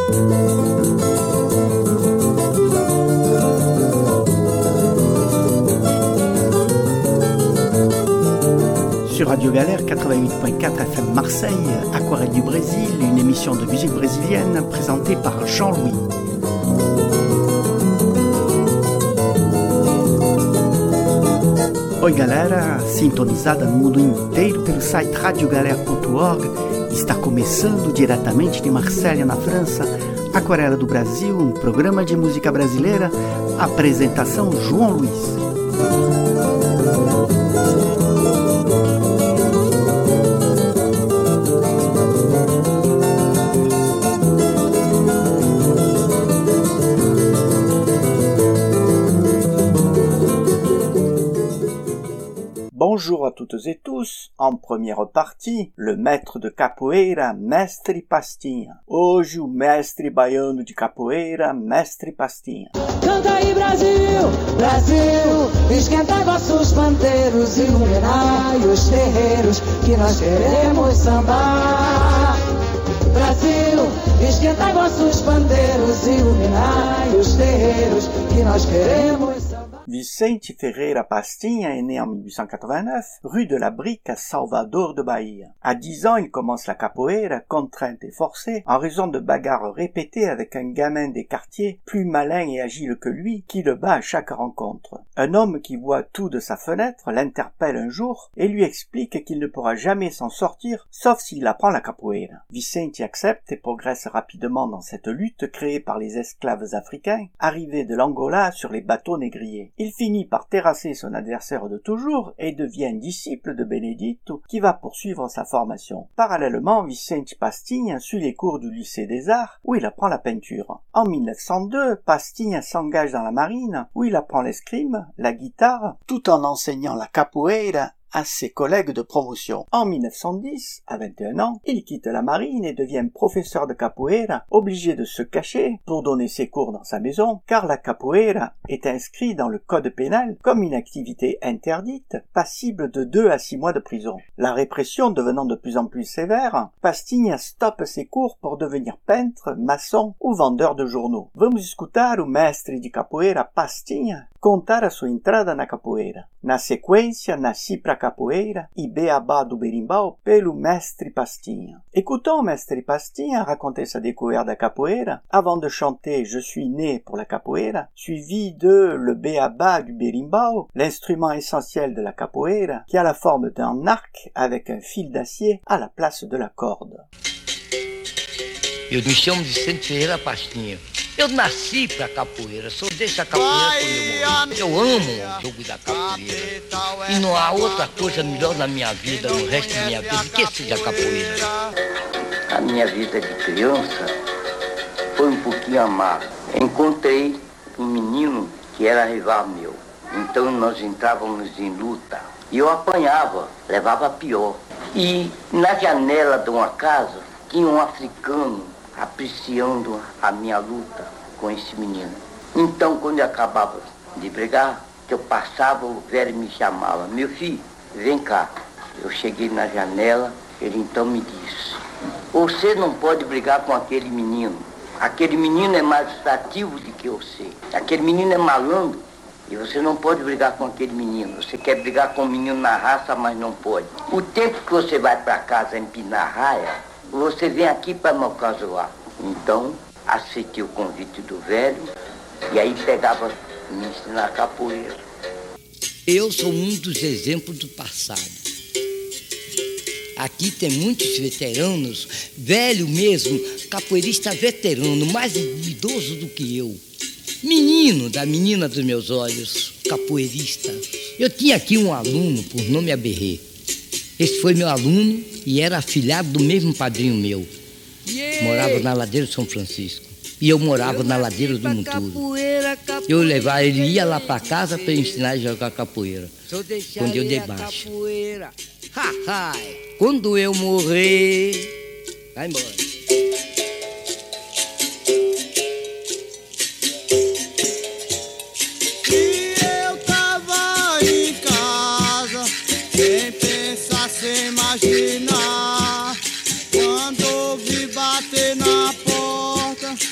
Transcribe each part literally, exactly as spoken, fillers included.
Sur Radio Galère quatre-vingt-huit point quatre F M Marseille, Aquarelle du Brésil, une émission de musique brésilienne présentée par Jean-Louis. Oi galera, sintonizada no mundo inteiro pelo site radio galera ponto org, está começando diretamente de Marselha, na França, Aquarela do Brasil, um programa de música brasileira, apresentação João Luiz. Bonjour à toutes et tous, en première partie, le maître de capoeira, Mestre Pastinha. Hoje o mestre baiano de capoeira, Mestre Pastinha. Canta aí Brasil, Brasil, esquenta vossos pandeiros, iluminai os terreiros, que nós queremos sambar. Brasil, esquenta vossos pandeiros, iluminai os terreiros, que nós queremos sambar. Vicente Ferreira Pastinha est né en dix-huit cent quatre-vingt-neuf, rue de la Brique à Salvador de Bahia. À dix ans, il commence la capoeira, contrainte et forcée, en raison de bagarres répétées avec un gamin des quartiers, plus malin et agile que lui, qui le bat à chaque rencontre. Un homme qui voit tout de sa fenêtre l'interpelle un jour et lui explique qu'il ne pourra jamais s'en sortir, sauf s'il apprend la capoeira. Vicente y accepte et progresse rapidement dans cette lutte créée par les esclaves africains, arrivés de l'Angola sur les bateaux négriers. Il finit par terrasser son adversaire de toujours et devient disciple de Benedito qui va poursuivre sa formation. Parallèlement, Vicente Pastinha suit les cours du lycée des arts où il apprend la peinture. En mille neuf cent deux, Pastinha s'engage dans la marine où il apprend l'escrime, la guitare, tout en enseignant la capoeira à ses collègues de promotion. En mille neuf cent dix, à vingt et un ans, il quitte la marine et devient professeur de capoeira, obligé de se cacher pour donner ses cours dans sa maison, car la capoeira est inscrite dans le code pénal comme une activité interdite, passible de deux à six mois de prison. La répression devenant de plus en plus sévère, Pastinha stoppe ses cours pour devenir peintre, maçon ou vendeur de journaux. Vamos escutar o mestre de capoeira Pastinha contar a sua entrada na capoeira. Na sequência, Nasci pra Capoeira e Beabá do Berimbau pelo Mestre Pastinha. Écoutons Mestre Pastinha raconter sa découverte de la capoeira avant de chanter Je suis né pour la capoeira, suivi de Le Beabá du Berimbau, l'instrument essentiel de la capoeira qui a la forme d'un arc avec un fil d'acier à la place de la corde. Eu me chamo Vicente Ferreira Pastinha. Eu nasci pra capoeira, sou dessa capoeira quando eu morri. Eu amo o jogo da capoeira. E não há outra coisa melhor na minha vida, no resto da minha vida, que seja a capoeira. A minha vida de criança foi um pouquinho amarga. Encontrei um menino que era rival meu. Então nós entrávamos em luta. E eu apanhava, levava pior. E na janela de uma casa tinha um africano apreciando a minha luta com esse menino. Então, quando eu acabava de brigar, eu passava, o velho me chamava, meu filho, vem cá. Eu cheguei na janela, ele então me disse, você não pode brigar com aquele menino. Aquele menino é mais ativo do que você. Aquele menino é malandro e você não pode brigar com aquele menino. Você quer brigar com o menino na raça, mas não pode. O tempo que você vai para casa empinar a raia, você vem aqui para me ocasiar. Então, aceitei o convite do velho e aí pegava me ensinar capoeira. Eu sou um dos exemplos do passado. Aqui tem muitos veteranos, velho mesmo, capoeirista veterano, mais idoso do que eu. Menino da menina dos meus olhos, capoeirista. Eu tinha aqui um aluno por nome Aberrê. Esse foi meu aluno e era afilhado do mesmo padrinho meu. Morava na ladeira de São Francisco. E eu morava eu na ladeira do Monturo. Capoeira, capoeira, eu levava, ele ia lá pra casa pra ensinar a jogar capoeira. Quando eu dei baixa. Ha, ha. Quando eu morrer, vai embora. Imaginar quando ouvi bater na porta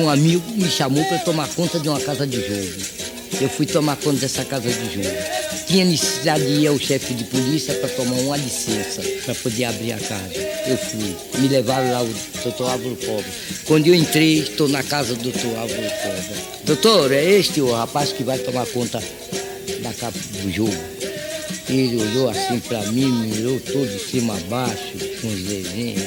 um amigo me chamou para tomar conta de uma casa de jogo. Eu fui tomar conta dessa casa de jogo. Tinha necessidade de ir ao chefe de polícia para tomar uma licença, para poder abrir a casa. Eu fui. Me levaram lá o doutor Álvaro Cobra. Quando eu entrei, estou na casa do doutor Álvaro Cobra. Doutor, é este o rapaz que vai tomar conta da casa do jogo? Ele olhou assim para mim, me mirou todo de cima a baixo, com os desenhos.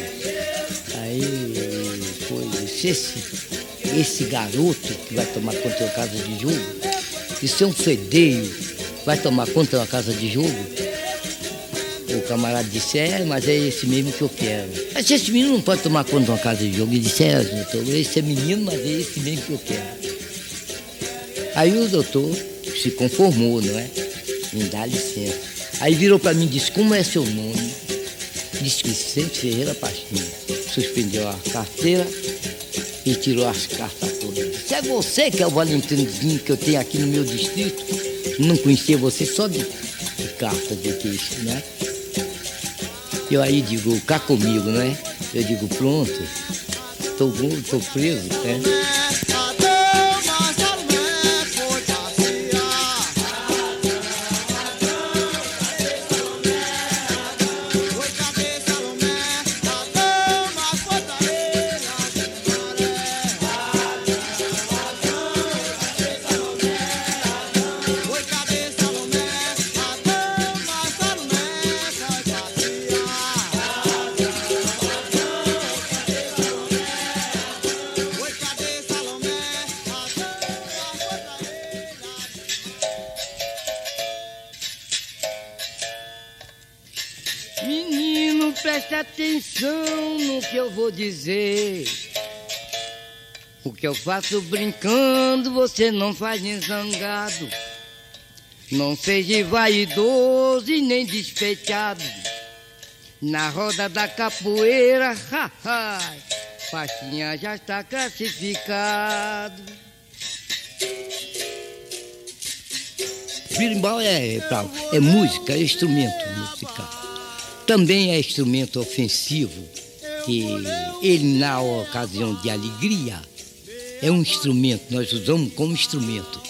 Aí, foi, esse, esse garoto que vai tomar conta da casa de jogo, isso é um fedeio, vai tomar conta da casa de jogo? O camarada disse, é, mas é esse mesmo que eu quero. Mas esse menino não pode tomar conta de uma casa de jogo. Ele disse, é, doutor, esse é menino, mas é esse mesmo que eu quero. Aí o doutor se conformou, não é? Me dá licença. Aí virou para mim e disse, como é seu nome? Disse, Vicente Ferreira Pastinha. Suspendeu a carteira e tirou as cartas todas. Disse, é você que é o Valentinozinho que eu tenho aqui no meu distrito? Não conhecia você só de, de cartas de queixo, né? Eu aí digo, cá comigo, né? Eu digo, pronto, tô, tô preso, né? Menino, preste atenção no que eu vou dizer. O que eu faço brincando, você não faz nem zangado. Não seja vaidoso e nem despechado. Na roda da capoeira, ha, ha, Pastinha já está classificado. Berimbau é, é, é música, é instrumento musical. Também é instrumento ofensivo, que ele, na ocasião de alegria, é um instrumento, nós usamos como instrumento.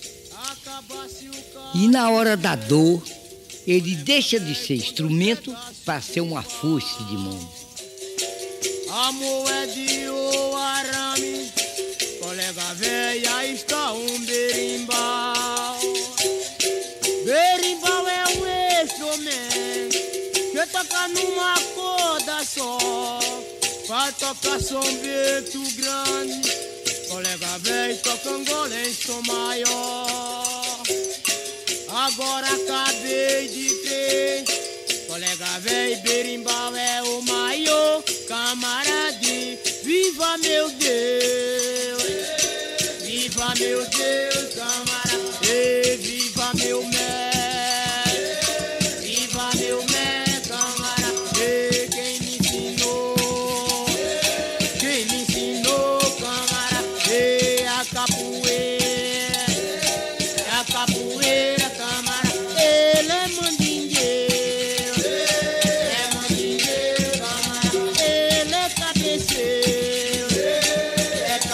E na hora da dor, ele deixa de ser instrumento para ser uma foice de mão. Amor é de o arame, colega velha, está um berimbau. Berimbau é um instrumento que toca numa corda só, pra tocar som vento grande, colega velho toca Angola em som maior. Agora acabei de ter, colega velho, berimbau é o maior camaradinho. Viva meu Deus, viva meu Deus, camarada, e viva meu mestre, viva meu mestre, camarada, e quem me ensinou, quem me ensinou, camarada, e a capoeira, a capoeira, camarada, ele é mandingueiro, é mandingueiro, camarada, ele é cabeceiro, é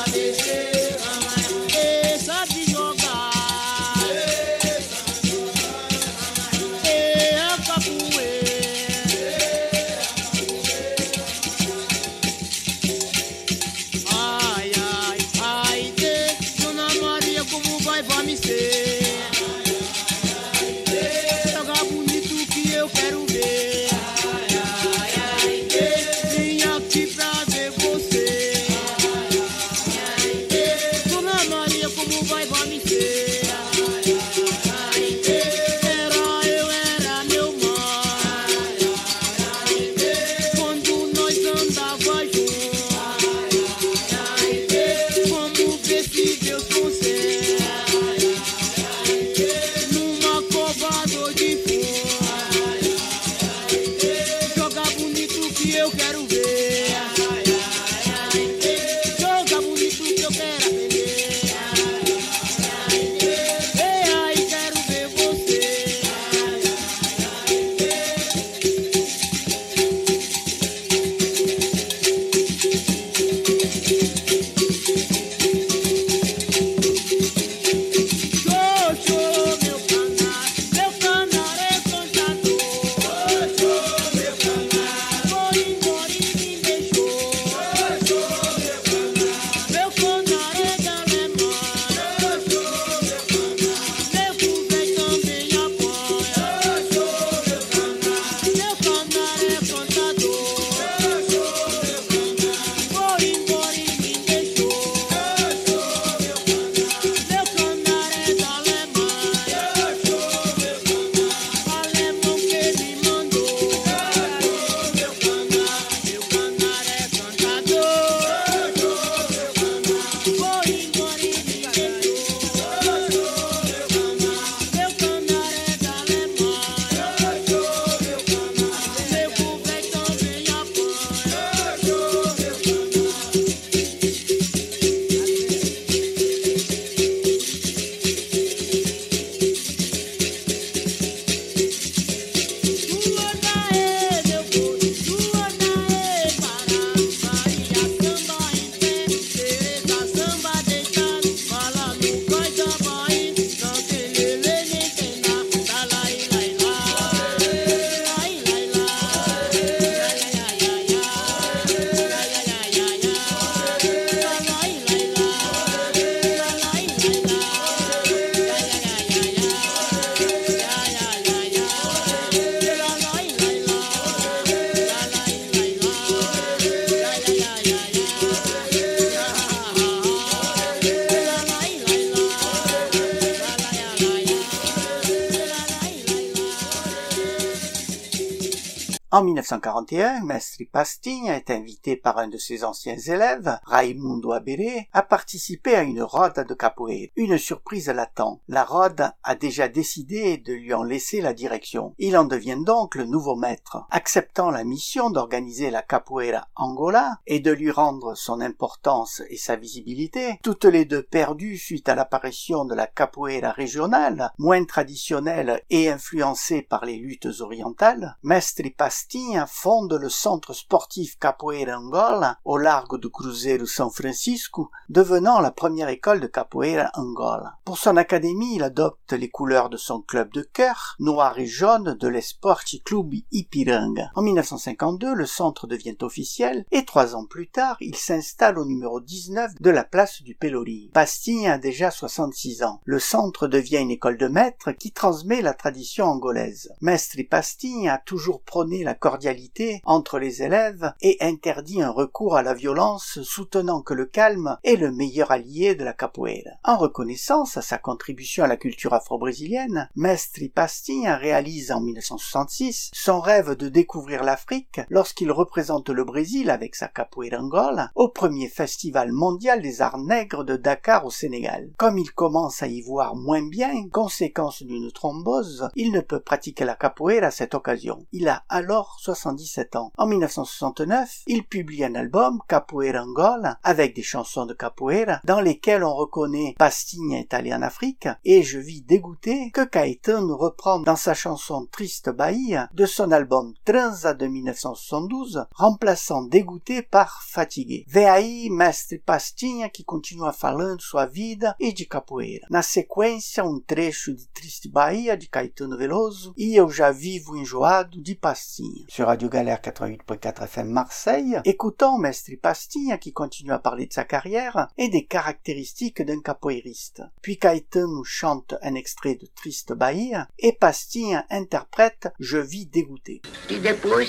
En mille neuf cent quarante et un, Mestre Pastinha est invité par un de ses anciens élèves, Raimundo Aberé, à participer à une roda de capoeira. Une surprise l'attend. La roda a déjà décidé de lui en laisser la direction. Il en devient donc le nouveau maître. Acceptant la mission d'organiser la capoeira Angola et de lui rendre son importance et sa visibilité, toutes les deux perdues suite à l'apparition de la capoeira régionale, moins traditionnelle et influencée par les luttes orientales, Mestre Pastinha fonde le centre sportif Capoeira Angola au largo do Cruzeiro São Francisco, devenant la première école de capoeira Angola. Pour son académie, il adopte les couleurs de son club de cœur, noir et jaune de l'Esporte Clube Ipiranga. En mille neuf cent cinquante-deux, le centre devient officiel et trois ans plus tard, il s'installe au numéro dix-neuf de la place du Pelourinho. Pastinha a déjà soixante-six ans. Le centre devient une école de maîtres qui transmet la tradition angolaise. Mestre Pastinha a toujours prôné la cordialité entre les élèves et interdit un recours à la violence, soutenant que le calme est le meilleur allié de la capoeira. En reconnaissance à sa contribution à la culture afro-brésilienne, Mestre Pastinha réalise en mille neuf cent soixante-six son rêve de découvrir l'Afrique lorsqu'il représente le Brésil avec sa capoeira Angola au premier festival mondial des arts nègres de Dakar au Sénégal. Comme il commence à y voir moins bien, conséquence d'une thrombose, il ne peut pratiquer la capoeira à cette occasion. Il a alors soixante-dix-sept ans. En mille neuf cent soixante-neuf, il publie un album, Capoeira Angola, avec des chansons de capoeira, dans lesquelles on reconnaît Pastinha est allé en Afrique, et Je vis dégoûté, que Caetano reprend dans sa chanson Triste Bahia, de son album Transa de mille neuf cent soixante-douze, remplaçant Dégoûté par Fatigué. Vê aí Mestre Pastinha que continua falando sua vida e de capoeira. Na sequência, um trecho de Triste Bahia de Caetano Veloso e Eu já vivo enjoado de Pastinha. Sur Radio Galère quatre-vingt-huit point quatre F M Marseille, écoutons Mestre Pastinha qui continue à parler de sa carrière et des caractéristiques d'un capoeiriste. Puis Caetano chante un extrait de Triste Bahia et Pastinha interprète Je vis dégoûté. E depois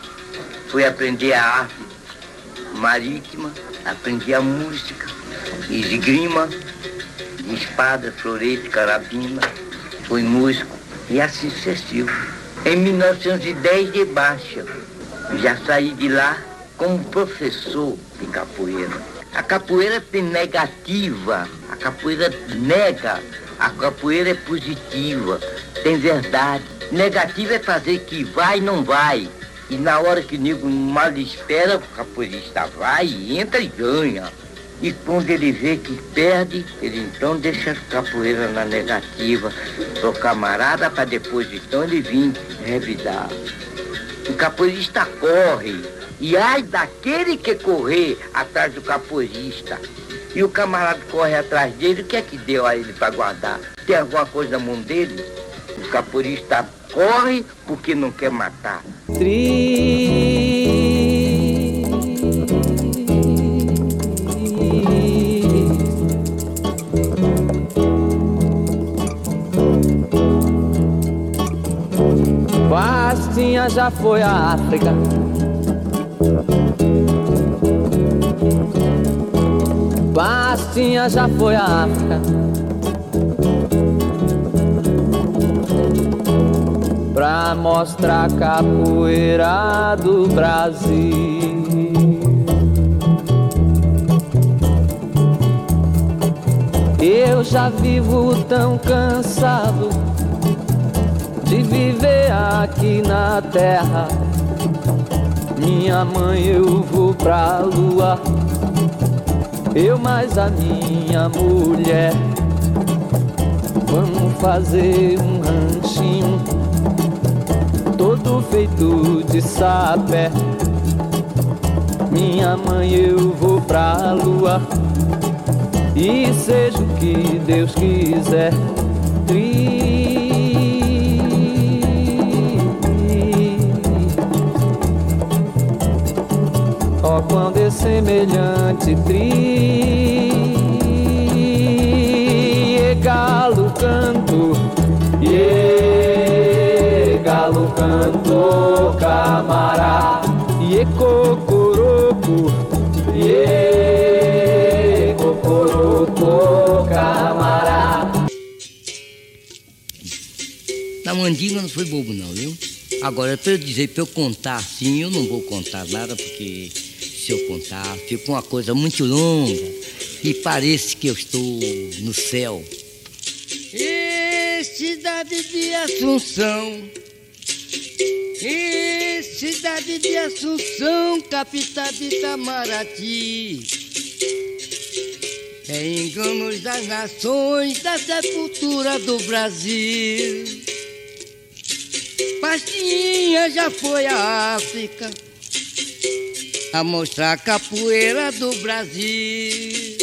fui aprender a arte marítima, aprendi a música, esgrima, de espada, florete, carabina, fui músico e assim sucessivo. Em mil novecentos e dez de baixa, já saí de lá como professor de capoeira. A capoeira tem negativa, a capoeira nega, a capoeira é positiva, tem verdade. Negativa é fazer que vai e não vai. E na hora que o nego mal espera, o capoeirista vai, entra e ganha. E quando ele vê que perde, ele então deixa a capoeira na negativa pro camarada para depois então ele vir revidar. O capoeirista corre, e ai daquele que correr atrás do capoeirista. E o camarada corre atrás dele, o que é que deu a ele para guardar? Tem alguma coisa na mão dele? O capoeirista corre porque não quer matar. Tri Pastinha já foi à África, Pastinha já foi à África, pra mostrar a capoeira do Brasil. Eu já vivo tão cansado de viver aqui na terra. Minha mãe, eu vou pra lua, eu mais a minha mulher. Vamos fazer um ranchinho todo feito de sapé. Minha mãe, eu vou pra lua e seja o que Deus quiser. Tri Ó, oh, quando é semelhante tri e galo canto, e galo canto, camará, e cocoroco, e cocoroco, camará. Na mandinga não foi bobo não, viu? Agora, para eu dizer, para eu contar assim, eu não vou contar nada, porque se eu contar, fica uma coisa muito longa e parece que eu estou no céu. E cidade de Assunção, e cidade de Assunção, capital de Itamaraty, é enganos das nações, da sepultura do Brasil. Pastinha já foi à África a mostrar a capoeira do Brasil.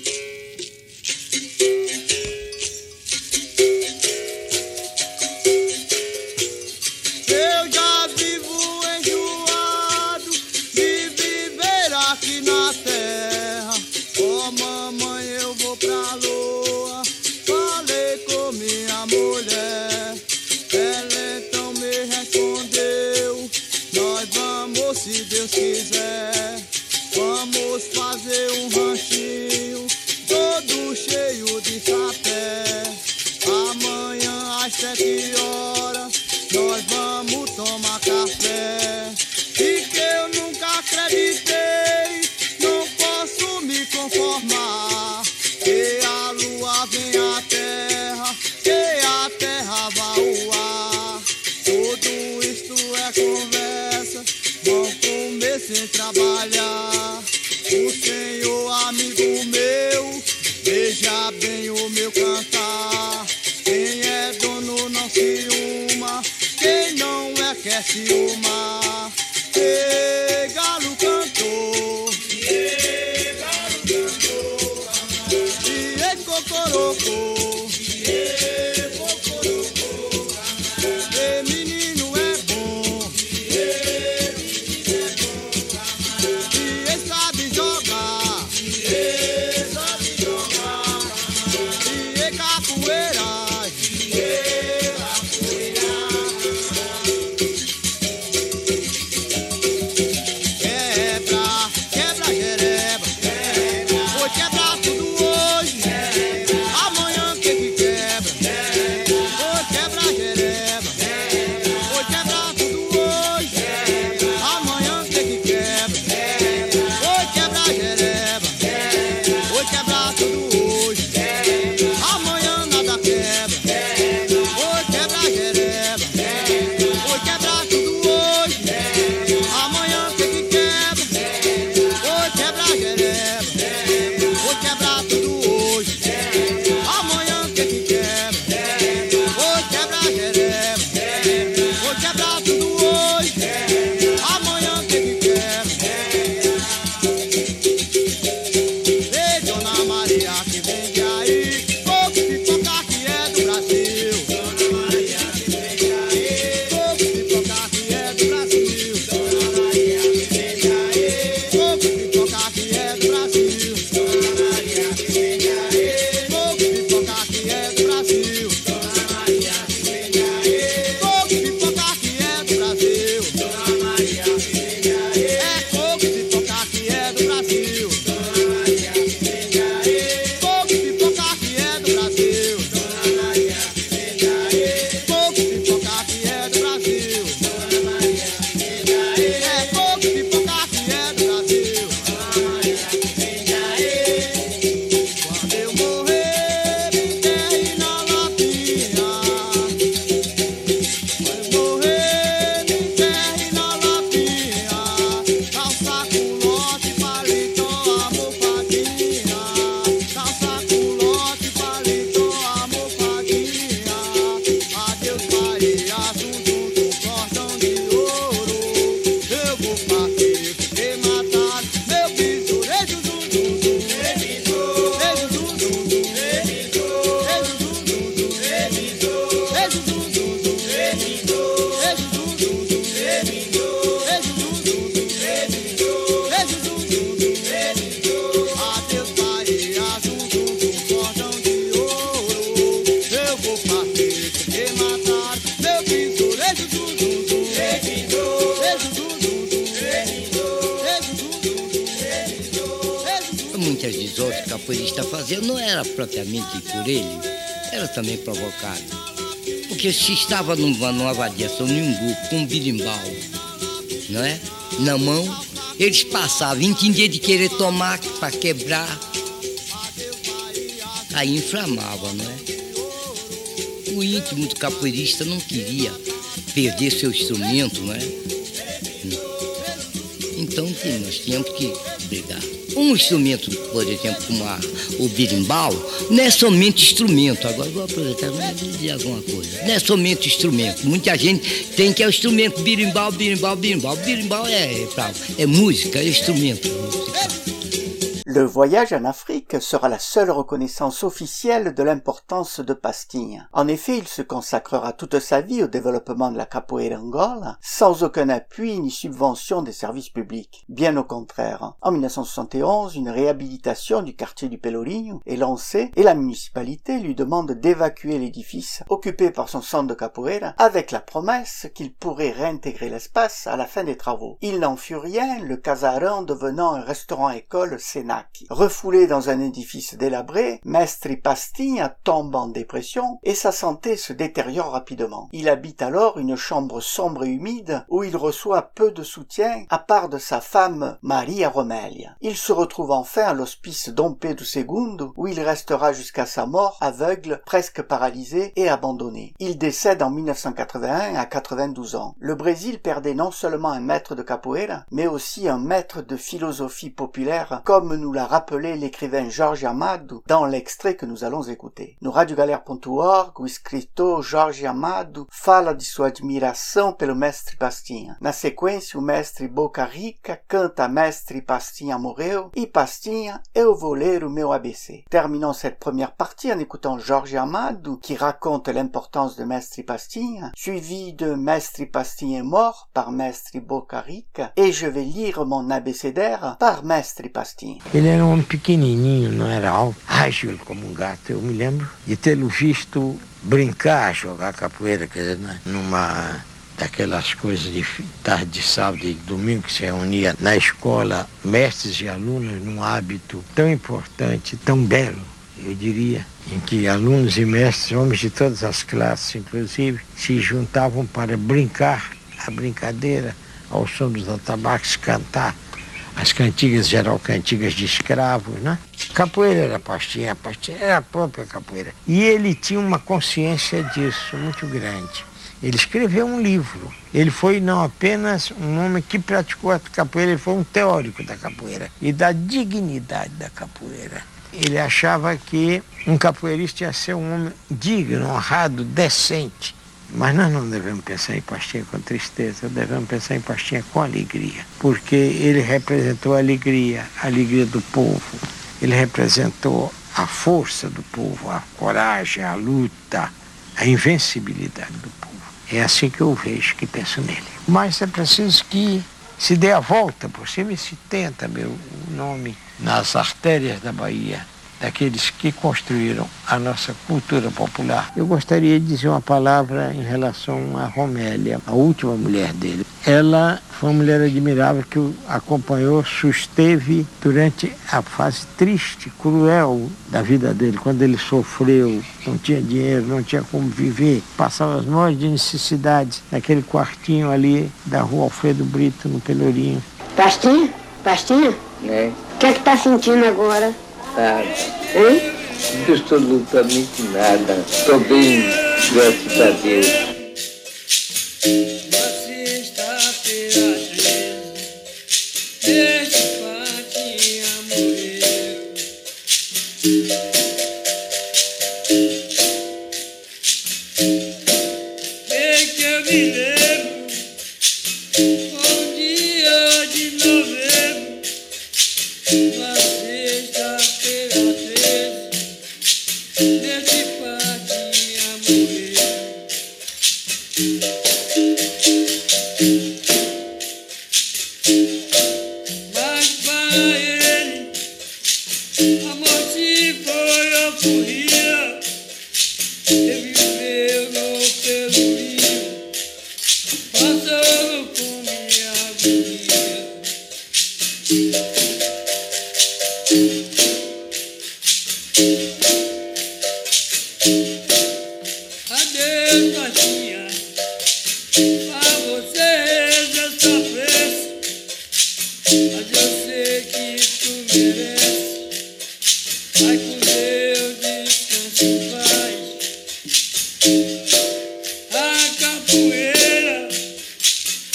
Eu já vivo enjoado de viver aqui na terra. Oh mamãe, eu vou pra lua. Falei com minha mulher, ela então me respondeu: nós vamos, se Deus quiser, vamos fazer um ranchinho todo cheio de sapé. Amanhã às sete horas nós vamos tomar café. E que eu nunca acreditei, não posso me conformar, que a lua vem à terra, que a terra vai ao ar. Tudo isto é conversa, vão comer sem trabalhar. O Senhor, amigo meu, veja bem o meu cantar. Quem é dono não ciúma, quem não é quer ciúmar. Ei, galo cantor, ei, galo cantor, ei, cocorocô, ei, cocorocô, ei, menino é bom, ei, menino é bom, e sabe jogar, e sabe jogar, e capoeira. Muitas desordens que o capoeirista fazia não era propriamente por ele, era também provocado. porque se estava numa, numa avaliação, num grupo, com um birimbau, não é? Na mão, eles passavam, entendia de querer tomar para quebrar, aí inflamava, não é? O íntimo do capoeirista não queria perder seu instrumento, não é? Então nós tínhamos que brigar. Um instrumento, por exemplo, como a, o birimbau, não é somente instrumento. Agora vou aproveitar e dizer alguma coisa. Não é somente instrumento. Muita gente tem que é o instrumento birimbau, birimbau, birimbau. Birimbau é, é, é música, é instrumento musical. Le voyage en Afrique sera la seule reconnaissance officielle de l'importance de Pastinha. En effet, il se consacrera toute sa vie au développement de la capoeira Angola, sans aucun appui ni subvention des services publics. Bien au contraire. En mille neuf cent soixante et onze, une réhabilitation du quartier du Pelourinho est lancée et la municipalité lui demande d'évacuer l'édifice occupé par son centre de capoeira avec la promesse qu'il pourrait réintégrer l'espace à la fin des travaux. Il n'en fut rien, le casarin devenant un restaurant-école Sénac. Refoulé dans un édifice délabré, Mestre Pastinha tombe en dépression et sa santé se détériore rapidement. Il habite alors une chambre sombre et humide où il reçoit peu de soutien à part de sa femme Maria Romélia. Il se retrouve enfin à l'hospice Dom Pedro segundo où il restera jusqu'à sa mort aveugle, presque paralysé et abandonné. Il décède en mille neuf cent quatre-vingt-un à quatre-vingt-douze ans. Le Brésil perdait non seulement un maître de capoeira, mais aussi un maître de philosophie populaire comme nous l'a rappelé l'écrivain Jorge Amado dans l'extrait que nous allons écouter. No radio galera ponto org, o escritor Jorge Amado fala de sua admiração pelo mestre Pastinha. Na sequência, o mestre Boca Rica canta Mestre Pastinha morreu e Pastinha, eu vou ler o meu A B C. Terminons cette première partie en écoutant Jorge Amado qui raconte l'importance de Mestre Pastinha, suivi de Mestre Pastinha est mort par Mestre Boca Rica et je vais lire mon abécédaire par Mestre Pastinha. Ele era um homem pequenininho, não era alto, ágil como um gato. Eu me lembro de tê-lo visto brincar, jogar capoeira, quer dizer, numa daquelas coisas de tarde de sábado e domingo que se reunia na escola, mestres e alunos, num hábito tão importante, tão belo, eu diria, em que alunos e mestres, homens de todas as classes, inclusive, se juntavam para brincar, a brincadeira, ao som dos atabaques, cantar as cantigas, geral cantigas de escravos, né? Capoeira era Pastinha, Pastinha era a própria capoeira. E ele tinha uma consciência disso muito grande. Ele escreveu um livro. Ele foi não apenas um homem que praticou a capoeira, ele foi um teórico da capoeira e da dignidade da capoeira. Ele achava que um capoeirista ia ser um homem digno, honrado, decente. Mas nós não devemos pensar em Pastinha com tristeza, devemos pensar em Pastinha com alegria, porque ele representou a alegria, a alegria do povo, ele representou a força do povo, a coragem, a luta, a invencibilidade do povo. É assim que eu vejo, que penso nele. Mas é preciso que se dê a volta por cima e se tenha também o nome nas artérias da Bahia, daqueles que construíram a nossa cultura popular. Eu gostaria de dizer uma palavra em relação a Romélia, a última mulher dele. Ela foi uma mulher admirável que o acompanhou, susteve durante a fase triste, cruel da vida dele, quando ele sofreu, não tinha dinheiro, não tinha como viver, passava as maiores necessidades naquele quartinho ali da rua Alfredo Brito, no Pelourinho. Pastinha? Pastinha? É, O que é que tá sentindo agora? nada. Hein? Absolutamente nada. Estou bem, graças a Deus. Adeus,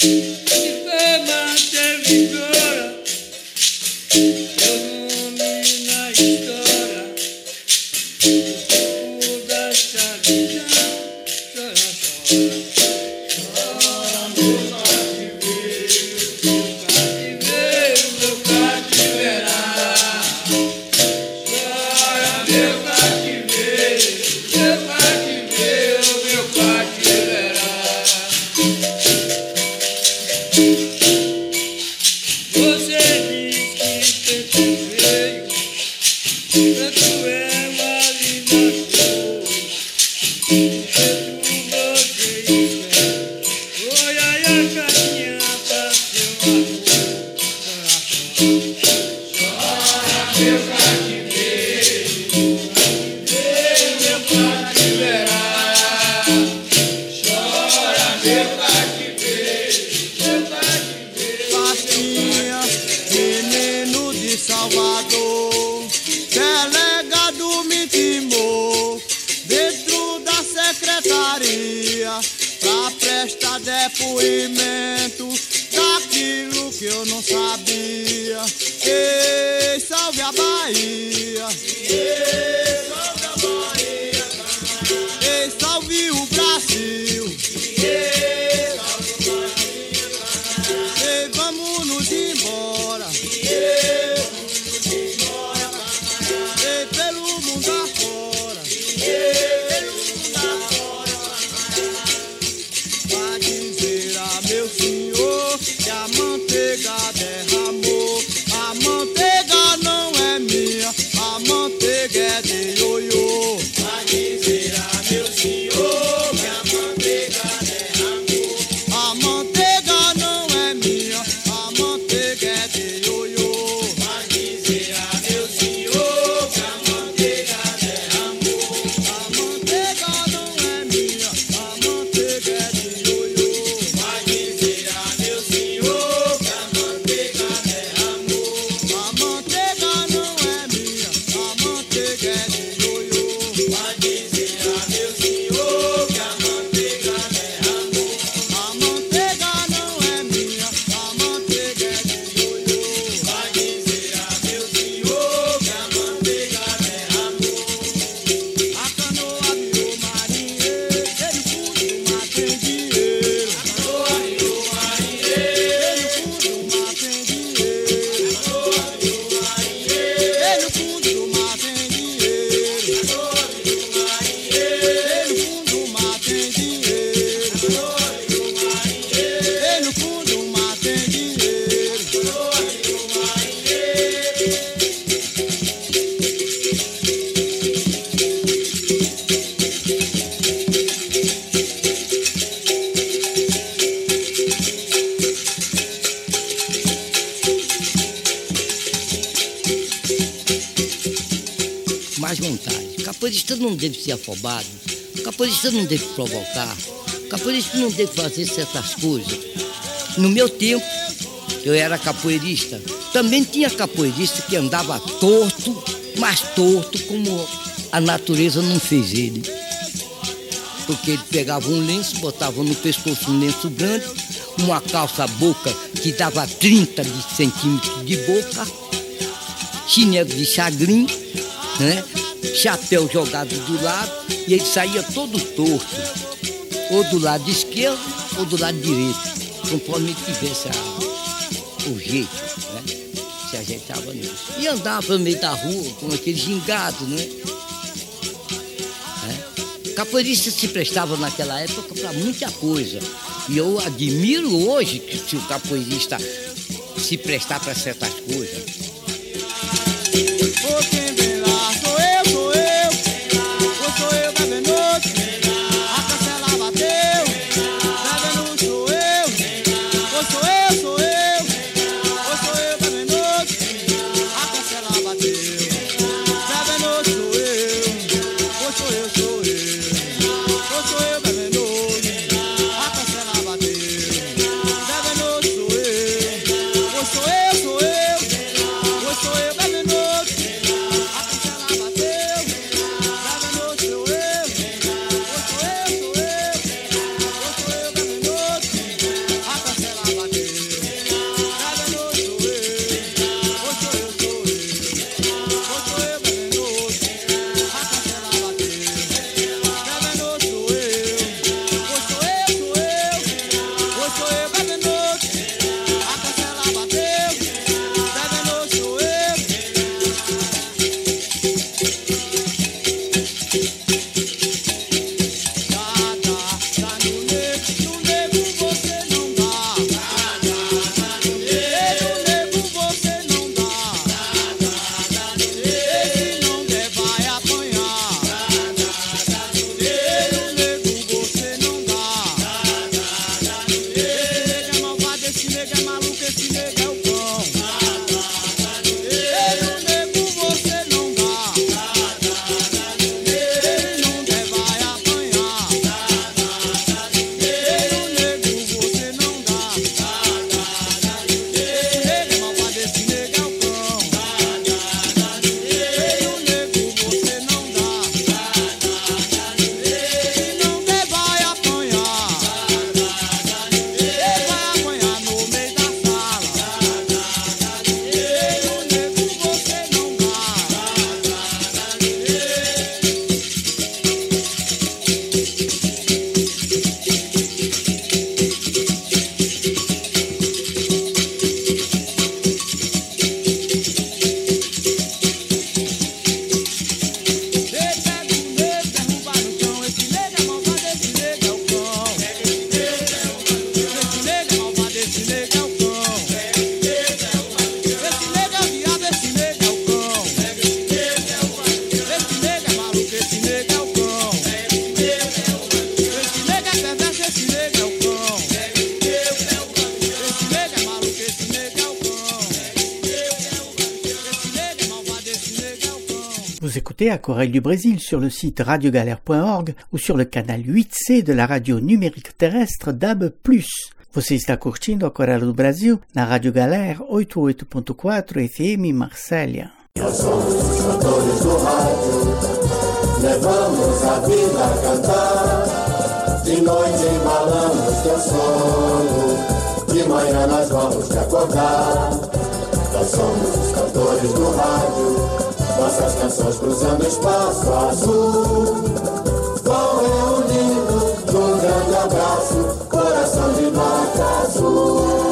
Depoimento daquilo que eu não sabia. Ei, salve a Bahia. Ei, salve a Bahia. Ei, salve o Brasil. Ei, salve o Brasil. Ei, vamos nos embora. Ei, vamos nos embora. Ei, pelo mundo afora. Ei, pelo mundo afora. Vai dizer a meu senhor que a manteiga derramou. A manteiga não é minha, a manteiga é de ioiô. Vai dizer a meu senhor que a manteiga derramou. A manteiga não é minha, a manteiga é de ioiô. Vai dizer a meu senhor que a manteiga derramou. A manteiga não é minha, a manteiga é de ioiô. Vai dizer a meu senhor que a manteiga derramou. A manteiga não é minha, a manteiga é de ioiô. Vai dizer a meu senhor que a manteiga derramou. A manteiga não é minha, a manteiga é de ioiô. Vai dizer a meu senhor que a manteiga derramou. A canoa virou marinheiro, ele fundo mata em dinheiro. A canoa virou marinheiro, ele fundo mata em dinheiro. A canoa virou marinheiro, ele fundo mata em dinheiro. A canoa virou marinheiro, ele fundo mata em dinheiro. A canoa virou marinheiro, ele fundo mata em dinheiro. A canoa virou marinheiro. Mais vontade. Capoeirista não deve ser afobado, capoeirista não deve provocar, capoeirista não deve fazer certas coisas. No meu tempo, eu era capoeirista, também tinha capoeirista que andava torto, mas torto como a natureza não fez ele. Porque ele pegava um lenço, botava no pescoço um lenço grande, uma calça-boca que dava trinta centímetros de boca, chinelo de chagrim, né? Chapéu jogado do lado, e ele saía todo torto, ou do lado esquerdo ou do lado direito, conforme ele tivesse a, o jeito, né? Se ajeitava nisso. E andava no meio da rua com aquele gingado, né? É. Capoeirista se prestava naquela época para muita coisa. E eu admiro hoje que se o capoeirista se prestar para certas coisas. Ô, quem vem lá sou eu, sou eu. Ou sou eu bebendo noite, a cancela bateu. Bebendo sou eu. Ou sou eu, sou eu. Ou sou eu bebendo noite, a cancela bateu. Bebendo sou eu. Ou sou eu, sou eu. Ou sou eu bebendo noite, a cancela bateu. Bebendo sou eu. Ou sou eu, sou eu. Vous écoutez Aquarelle du Brésil sur le site radio galère point org ou sur le canal huit C de la radio numérique terrestre D A B plus. Você está curtindo Aquarela do Brasil na Rádio Galera oitenta e oito ponto quatro F M Marsella. Nós somos os cantores do rádio, levamos a vida a cantar. De noite embalamos teu sono, de manhã nós vamos te acordar. Nós somos os cantores do rádio, nossas canções cruzando espaço azul. Vão reunindo num grande abraço, coração de nota azul.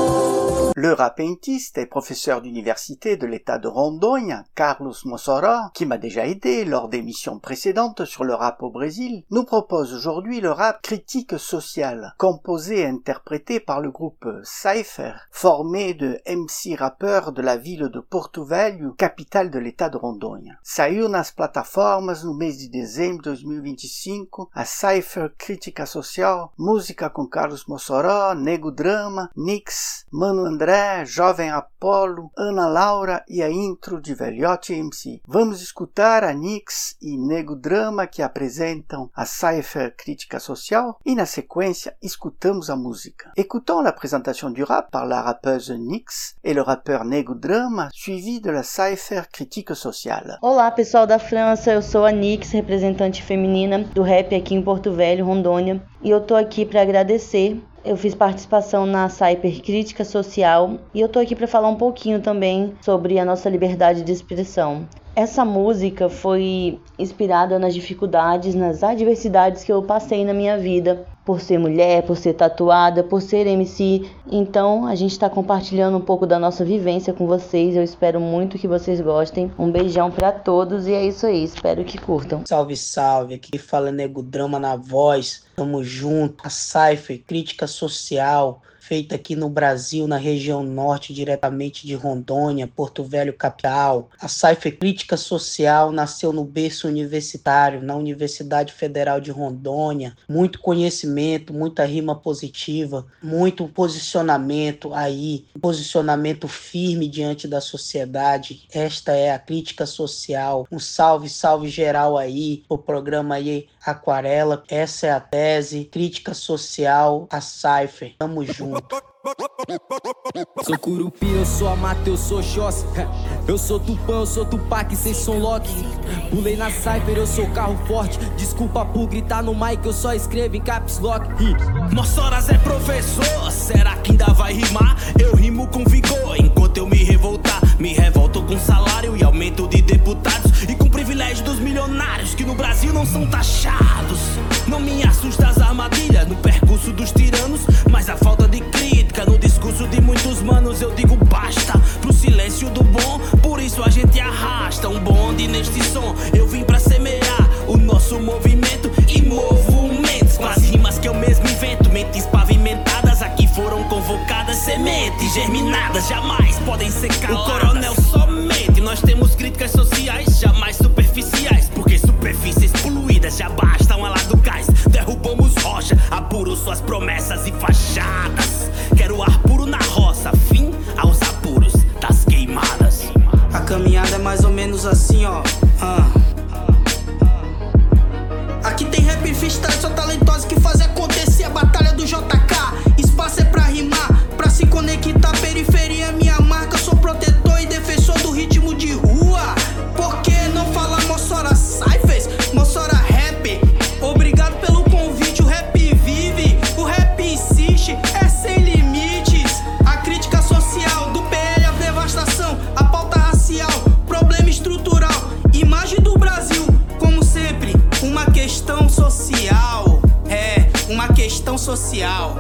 Le rappeintiste et professeur d'université de l'État de Rondônia, Carlos Mossoró, qui m'a déjà aidé lors d'émissions précédentes sur le rap au Brésil, nous propose aujourd'hui le rap critique social, composé et interprété par le groupe Cypher, formé de M C rappeurs de la ville de Porto Velho, capitale de l'État de Rondônia. Saiu nas plataformas no mês de dezembro de dois mil e vinte e cinco a Cypher Crítica Social, música com Carlos Mossoró, Nego Drama, Nix, Mano André, Jovem Apolo, Ana Laura e a intro de Velhote M C. Vamos escutar a Nix e Nego Drama que apresentam a Cypher Crítica Social e na sequência escutamos a música. Écoutons la présentation du rap par la rappeuse Nix et le rappeur Nego Drama, suivi de la Cypher Crítica Social. Olá pessoal da França, eu sou a Nix, representante feminina do rap aqui em Porto Velho, Rondônia, e eu tô aqui para agradecer. Eu fiz participação na Cypher Crítica Social e eu tô aqui para falar um pouquinho também sobre a nossa liberdade de expressão. Essa música foi inspirada nas dificuldades, nas adversidades que eu passei na minha vida, por ser mulher, por ser tatuada, por ser M C. Então a gente está compartilhando um pouco da nossa vivência com vocês. Eu espero muito que vocês gostem. Um beijão para todos e é isso aí, espero que curtam. Salve, salve, aqui fala Nego Drama na voz. Tamo junto. A Cypher Crítica Social, feita aqui no Brasil, na região norte, diretamente de Rondônia, Porto Velho, capital. A Cypher Crítica Social nasceu no berço universitário, na Universidade Federal de Rondônia. Muito conhecimento, muita rima positiva, muito posicionamento aí, posicionamento firme diante da sociedade. Esta é a Crítica Social. Um salve, salve geral aí, o programa aí Aquarela. Essa é a tese, Crítica Social, a Cypher. Tamo junto. Sou Curupira, eu sou Amata, eu sou Xós. Eu sou Tupã, eu sou Tupac, cês são Loki. Pulei na Cypher, eu sou carro forte. Desculpa por gritar no mic, eu só escrevo em caps lock. Mossoras é professor, será que ainda vai rimar? Eu rimo com vigor, enquanto eu me revoltar. Me revolto com salário e aumento de deputados e com privilégio dos milionários que no Brasil não são taxados. Não me assusta as armadilhas no percurso dos tiranos, mas a falta de germinadas jamais podem ser caladas. O coronel somente, nós temos críticas sociais jamais superficiais, porque superfícies poluídas já bastam a lá do gás. Derrubamos rocha, apuro suas promessas e fachadas. Quero ar puro na roça, fim aos apuros das queimadas. A caminhada é mais ou menos assim, ó. Ah. Aqui tem rap freestyle, só talentosos que fazem acontecer a batalha do J K. Espaço é pra rimar, pra se conectar. Periferia é minha marca, sou protetor e defensor do ritmo de rua. Por que não falar Mossora Cyphers, Mossora Rap? Obrigado pelo convite, o rap vive, o rap insiste, é sem limites. A crítica social, do P L a devastação, a pauta racial, problema estrutural, imagem do Brasil, como sempre, uma questão social. É, uma questão social.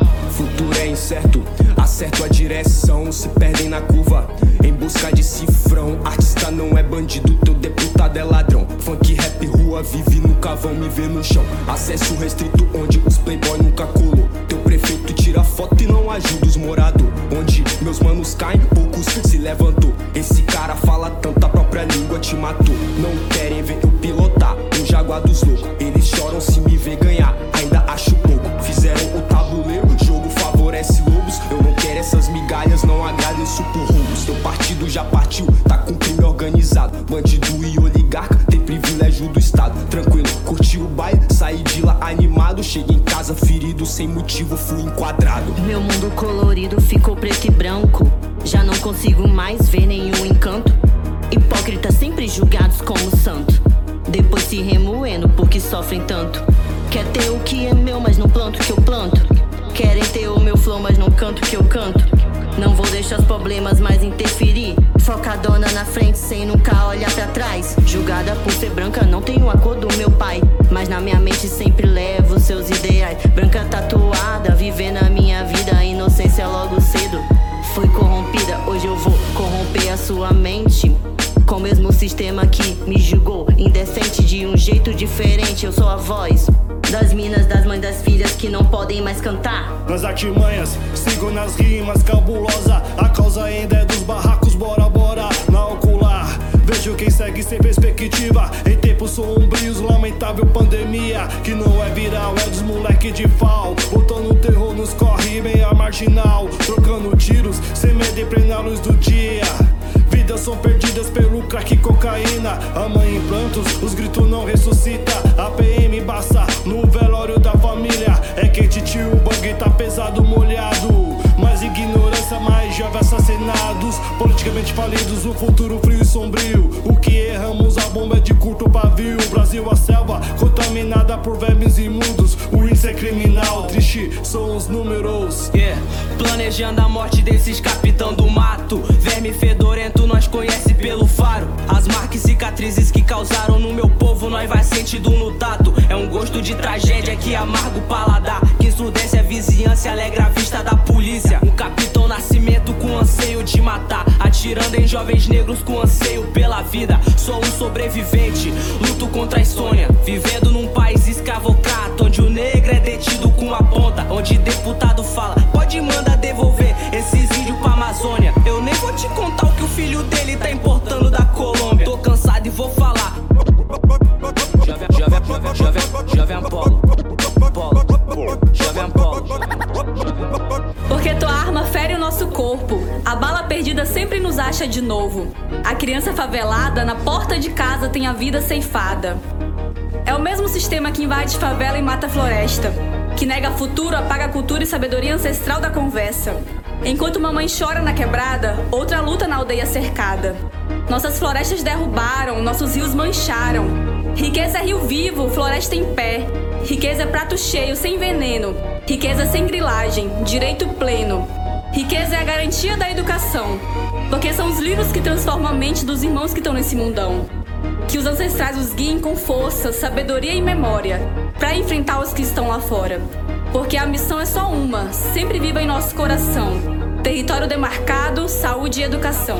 Futuro é incerto, acerto a direção, se perdem na curva, em busca de cifrão. Artista não é bandido, teu deputado é ladrão. Funk, rap, rua, vive, nunca vão me ver no chão. Acesso restrito onde os playboy nunca colou. Teu prefeito tira foto e não ajuda os morador. Onde meus manos caem, poucos se levantou. Esse cara fala tanto, a própria língua te matou. Não querem ver eu pilotar um Jaguar dos loucos. Eles choram se me ver ganhar, ainda acho pouco. Fizeram o tabuleiro, jogo favorece lobos. Eu não quero essas migalhas, não agradeço por roubos. Teu partido já partiu, tá com crime organizado. Bandido e oligarca, tem privilégio do Estado. Tranquilo, curti o baile, saí de lá animado. Cheguei em casa ferido, sem motivo fui enquadrado. Meu mundo colorido ficou preto e branco. Já não consigo mais ver nenhum encanto. Hipócritas sempre julgados como santo, depois se remoendo porque sofrem tanto. Quer ter o que é meu, mas não planto o que eu planto. Querem ter o meu flow, mas não canto o que eu canto. Não vou deixar os problemas mais interferir. Focadona na frente sem nunca olhar pra trás. Julgada por ser branca, não tenho a cor do meu pai, mas na minha mente sempre levo seus ideais. Branca tatuada, vivendo a minha vida, a inocência logo cedo fui corrompida. Hoje eu vou corromper a sua mente com o mesmo sistema que me julgou indecente. De um jeito diferente, eu sou a voz das minas, das mães, das filhas que não podem mais cantar. Nas artimanhas, sigo nas rimas cabulosa. A causa ainda é dos barracos, bora, bora, na ocular. Vejo quem segue sem perspectiva. Em tempos sombrios, lamentável pandemia, que não é viral, é dos moleque de fal. Botando terror nos corre, meia marginal, trocando tiros, sem medo em plena luz do dia. Vidas são perdidas pelo crack e cocaína. A mãe em prantos, os gritos não ressuscita. A P M embaça no velório da família. É quente, tio, o bang tá pesado, molhado. Mais ignorância, mais jovens assassinados, politicamente falidos, o futuro frio e sombrio. O que erramos, a bomba é de curto pavio. Brasil, a selva, contaminada por vermes imundos. O índice é criminal, triste são os números. Yeah, planejando a morte desses capitão do mato. Verme fedorento, nós conhece pelo faro. As marcas e cicatrizes que causaram no meu povo, nós vai sentindo no tato. É um gosto de tragédia que amarga o paladar, que ensurdece a vizinhança e alegra a vista da polícia. Um capitão nascimento com anseio de matar, atirando em jovens negros com anseio pela vida. Sou um sobrevivente, luto contra a insônia, vivendo num país escravocrata, onde o negro é detido com a ponta, onde deputado fala, pode mandar devolver esses índios pra Amazônia. Eu nem vou te contar o que o filho dele tá importando da Colômbia. Tô cansado e vou falar. Jovem, jovem, jovem, jovem, jovem Apolo, Apolo, jovem Apolo. Porque tua arma fere o nosso corpo, a bala perdida sempre nos acha de novo. A criança favelada na porta de casa tem a vida ceifada. É o mesmo sistema que invade favela e mata a floresta, que nega futuro, apaga a cultura e sabedoria ancestral da conversa. Enquanto uma mãe chora na quebrada, outra luta na aldeia cercada. Nossas florestas derrubaram, nossos rios mancharam. Riqueza é rio vivo, floresta em pé. Riqueza é prato cheio, sem veneno. Riqueza sem grilagem, direito pleno. Riqueza é a garantia da educação, porque são os livros que transformam a mente dos irmãos que estão nesse mundão. Que os ancestrais os guiem com força, sabedoria e memória, pra enfrentar os que estão lá fora. Porque a missão é só uma, sempre viva em nosso coração. Território demarcado, saúde e educação.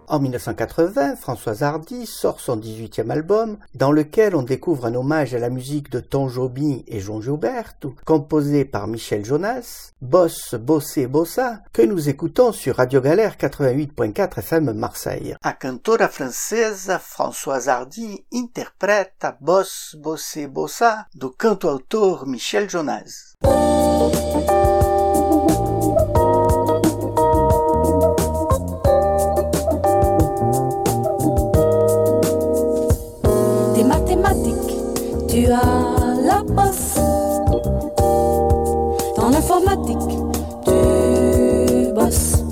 En mille neuf cent quatre-vingts, Françoise Hardy sort son dix-huitième album, dans lequel on découvre un hommage à la musique de Tom Jobim et João Gilberto, composé par Michel Jonas, Boss, Bossé, Bossa, que nous écoutons sur Radio Galère quatre-vingt-huit point quatre F M Marseille. A cantora francesa Françoise Hardy interpreta Boss, Bossé, Bossa do canto-autor Michel Jonas. Tu as la bosse. Dans l'informatique, tu bosses.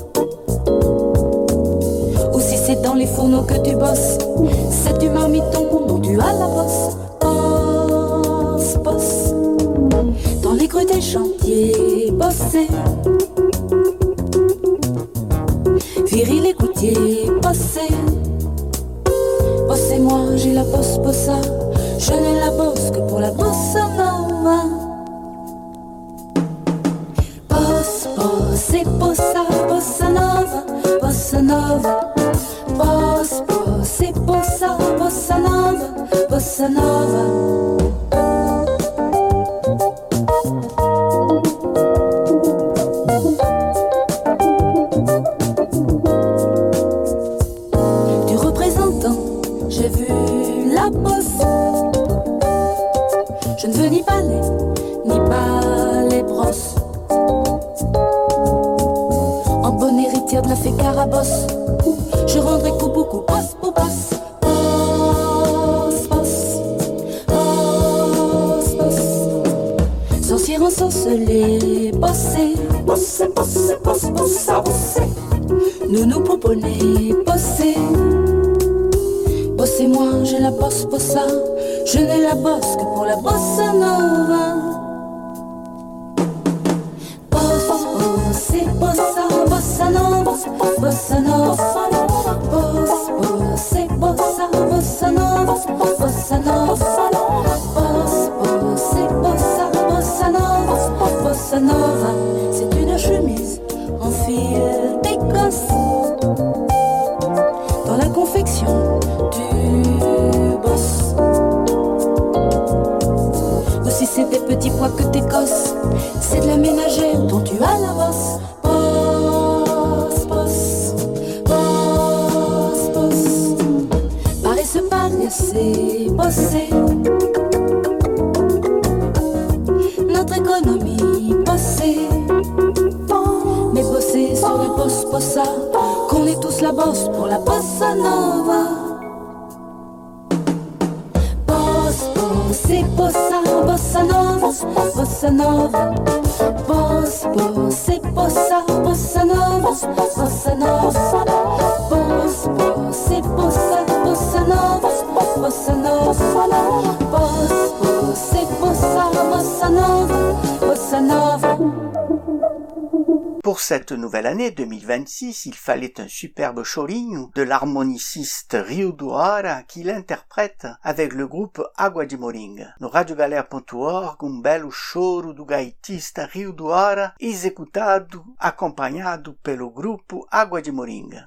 Ou si c'est dans les fourneaux que tu bosses, c'est du marmiton dont tu as la bosse. Bosse, bosse. Dans les grues des chantiers, bosser. Viril et gouttier, bosser. Bossez-moi, j'ai la bosse, bossa. Je n'ai la bosse que pour la bossa nova. Bosse, bosse et bossa, bossa nova, bossa nova. Bosse, bosse et bossa, bossa nova, bossa nova. Du représentant, j'ai vu la bosse. Je ne veux ni balai, ni balai brosse. En bonne héritière de la fée Carabosse, je rendrai coup pour coup, bosse pour bosse. Bosse, bosse, bosse, bosse. Sorcière ensorcelée, bosser. Bosser, bosser, bosser, bosser, bosser. Nounou pouponné, bosser. Bossez-moi, j'ai la bosse, bossa. Je n'ai la bosse que pour la bossa nova. Bosse, bosse et bossa, bossa nova, bossa nova. Bosse, bosse et bossa, bossa nova, bossa nova. Bosse, bosse et bossa, bossa nova, bossa nova. C'est une chemise en fil d'Écosse. Dans la confection du boss. Si c'est des petits pois que t'écosses, c'est de la ménagère dont tu as la bosse. Bosse, bosse, bosse, bosse. Paresse, paresser, bosser. Notre économie, bosser. Mais bosser sur la bosse, bossa. Qu'on est tous la bosse pour la bossa nova. Bosse, bossa, bossa nova, bossa nova. Bosse, bosse, bossa, bossa nova, bossa nova. Bosse, bosse, bossa, bossa nova, bossa nova. Bosse, bosse, bossa, bossa nova, bossa nova. Pour cette nouvelle année deux mille vingt-six, il fallait un superbe chorinho de l'harmoniciste Rio Duara qui l'interprète avec le groupe Água de Moringa. No radio galera ponto org, um belo choro do gaitista Rio Duara, executado, acompanhado pelo grupo Água de Moringa.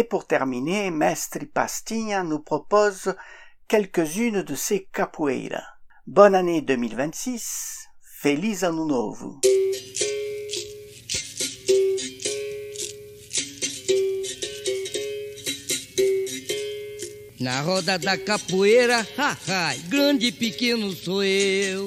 pour terminer, Mestre Pastinha nous propose quelques-unes de ses capoeiras. Bonne année deux mille vingt-six, Feliz Ano Novo. Na roda da capoeira, ha, ha, grande e pequeno sou eu.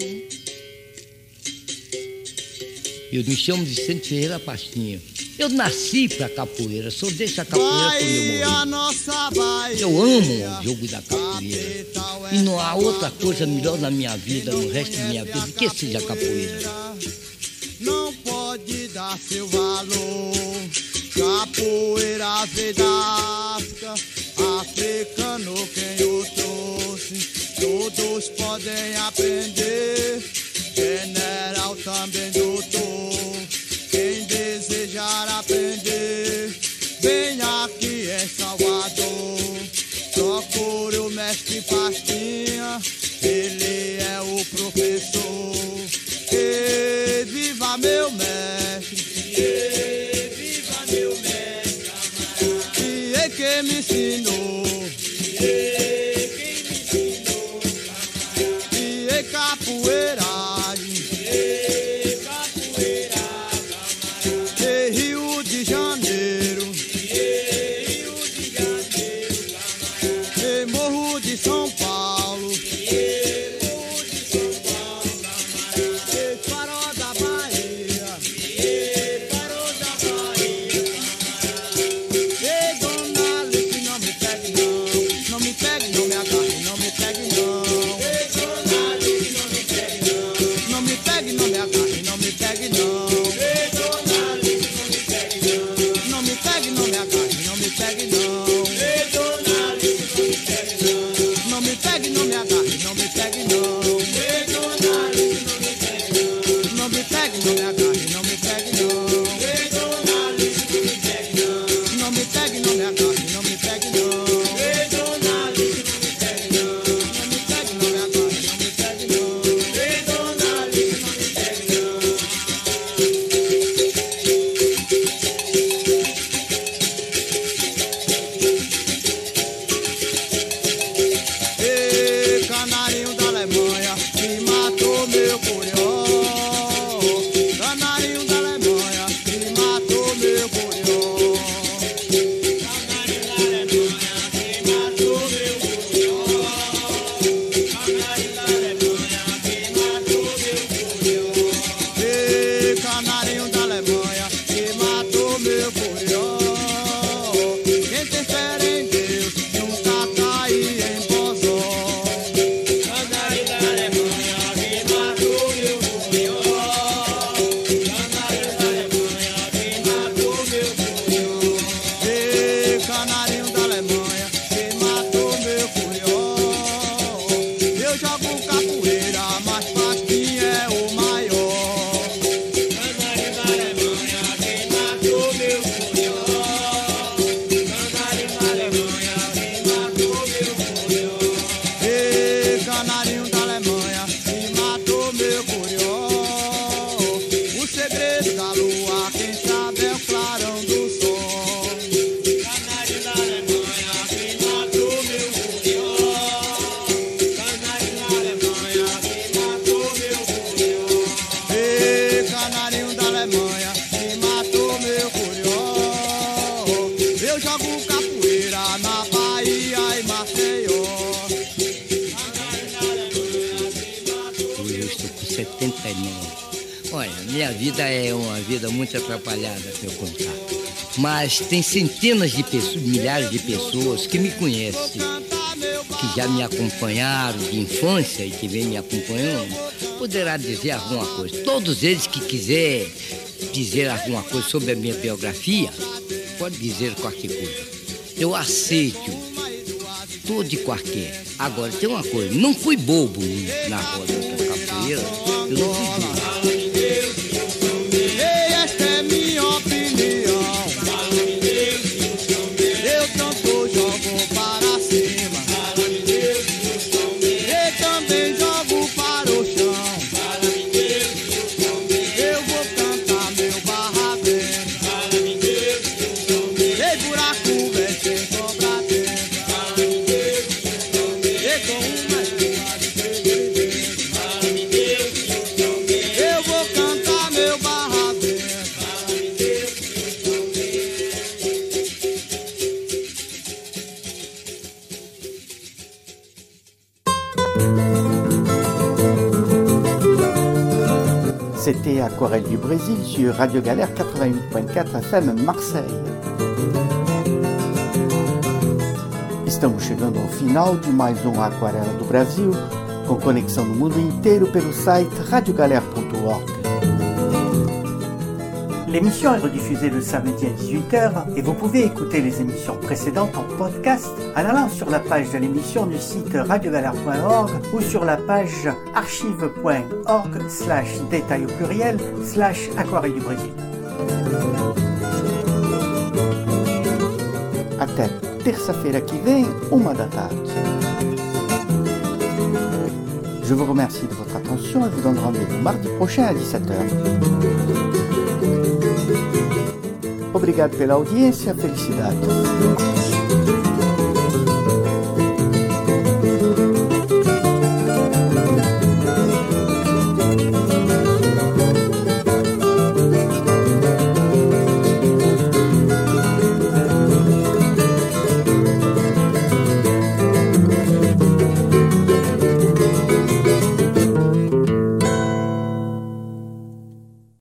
Eu me chamo Vicente Ferreira Pastinha. Eu nasci pra capoeira, só deixo a capoeira quando eu morrer. Eu amo o jogo da capoeira. E não há outra coisa melhor na minha vida, no resto da minha vida, que seja a capoeira. Não pode dar seu valor. Capoeira veio da África, africano quem eu trouxe. Todos podem aprender, general também doutor. Quem desejar aprender, vem aqui em Salvador. Procure o mestre Pastinha, ele é o professor. E viva meu mestre, e viva meu mestre, e é quem me ensinou, e quem me ensinou, e é capoeiragem, e capoeira, e Rio de Janeiro, e Rio de Janeiro, e Morro de São Paulo, e Morro de São Paulo, e Farol da Bahia, e Farol da Bahia, e Dona Alice, não me pegue não, não me pegue, não me agarre, não me pegue não, e Dona Alice, não me pegue não, não me pegue, não me agarre, não me pegue não, e Dona Alice, não me pegue não, não me pegue, não me agarre, não me pegue não, e Dona Alice, não me pegue não, não me pegue, não me agarre, não me pegue não, e Dona Alice, não me pegue não, não me pegue, não me agarre, não me pegue não, e Dona Alice, não me pegue não, não me pegue, não me agarre, não me pegue não, e Dona Alice, não me pegue não, não me pegue, não me agarre, não me pegue não, e Dona Alice, não me pegue não. E canarinho da Alemanha que matou meu curió. Canarinho da Alemanha que matou meu curió. Canarinho da Alemanha que matou meu curió. Canarinho da Alemanha que matou meu curió. E canarinho da Alemanha que matou meu curió. Quem tem fé em Deus nunca cai em pozó. Canarinho da Alemanha que matou meu curió. Canarinho da Alemanha que matou meu curió. E canarinho da Alemanha que matou meu curió. Eu jogo capoeira, mas Pastinha é o maior. Canarinho da Alemanha que matou meu curió. Canarinho da Alemanha que matou meu curió. E canarinho da Alemanha que matou meu curió. O segredo da lua, quem sabe é o clarão do sol. Canarinho da Alemanha que matou meu curió. Canarinho da Alemanha que matou meu curió. E canarinho da Alemanha que matou meu curió. Eu jogo capoeira na Bahia e Maceió. Hoje eu estou com setenta e nove. Olha, minha vida é uma vida muito atrapalhada, para eu contar. Mas tem centenas de pessoas, milhares de pessoas que me conhecem, que já me acompanharam de infância e que vem me acompanhando, poderá dizer alguma coisa. Todos eles que quiser dizer alguma coisa sobre a minha biografia, pode dizer qualquer coisa. Eu aceito tudo e qualquer. Agora, tem uma coisa, não fui bobo na roda da capoeira, eu não fui bobo. Ei, esta é minha opinião. Eu tanto jogo para cima. Eu também jogo para o chão. Eu vou cantar meu barra bem. Ei, buraco, vem C'était Aquarelle du Brésil sur Radio Galère quatre-vingt-huit point quatre F M Marseille. Estamos chegando ao final de mais um Aquarela do Brasil, com conexão no mundo inteiro pelo site radio galère point org. L'émission est rediffusée le samedi à dix-huit heures et vous pouvez écouter les émissions précédentes en podcast en allant sur la page de l'émission du site radio galère point org ou sur la page archive point org slash détail au pluriel slash aquarelle du Brésil. Até terça-feira que vem, uma da tarde. Je vous remercie de votre attention et vous donne rendez-vous mardi prochain à dix-sept heures. Obrigado pela audiência, felicidades.